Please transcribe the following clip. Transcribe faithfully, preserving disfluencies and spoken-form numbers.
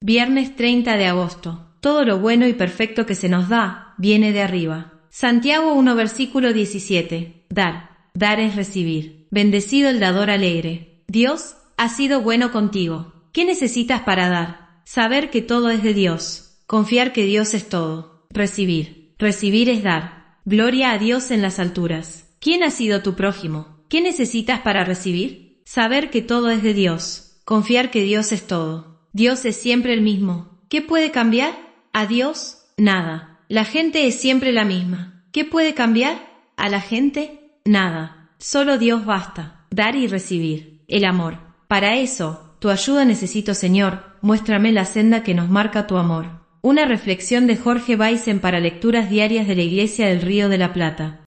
Viernes treinta de agosto. Todo lo bueno y perfecto que se nos da, viene de arriba. Santiago uno versículo diecisiete. Dar. Dar es recibir. Bendecido el dador alegre. Dios ha sido bueno contigo. ¿Qué necesitas para dar? Saber que todo es de Dios. Confiar que Dios es todo. Recibir. Recibir es dar. Gloria a Dios en las alturas. ¿Quién ha sido tu prójimo? ¿Qué necesitas para recibir? Saber que todo es de Dios. Confiar que Dios es todo. Dios es siempre el mismo. ¿Qué puede cambiar? A Dios, nada. La gente es siempre la misma. ¿Qué puede cambiar? A la gente, nada. Solo Dios basta. Dar y recibir. El amor. Para eso, tu ayuda necesito, Señor. Muéstrame la senda que nos marca tu amor. Una reflexión de Jorge Baizen para lecturas diarias de la Iglesia del Río de la Plata.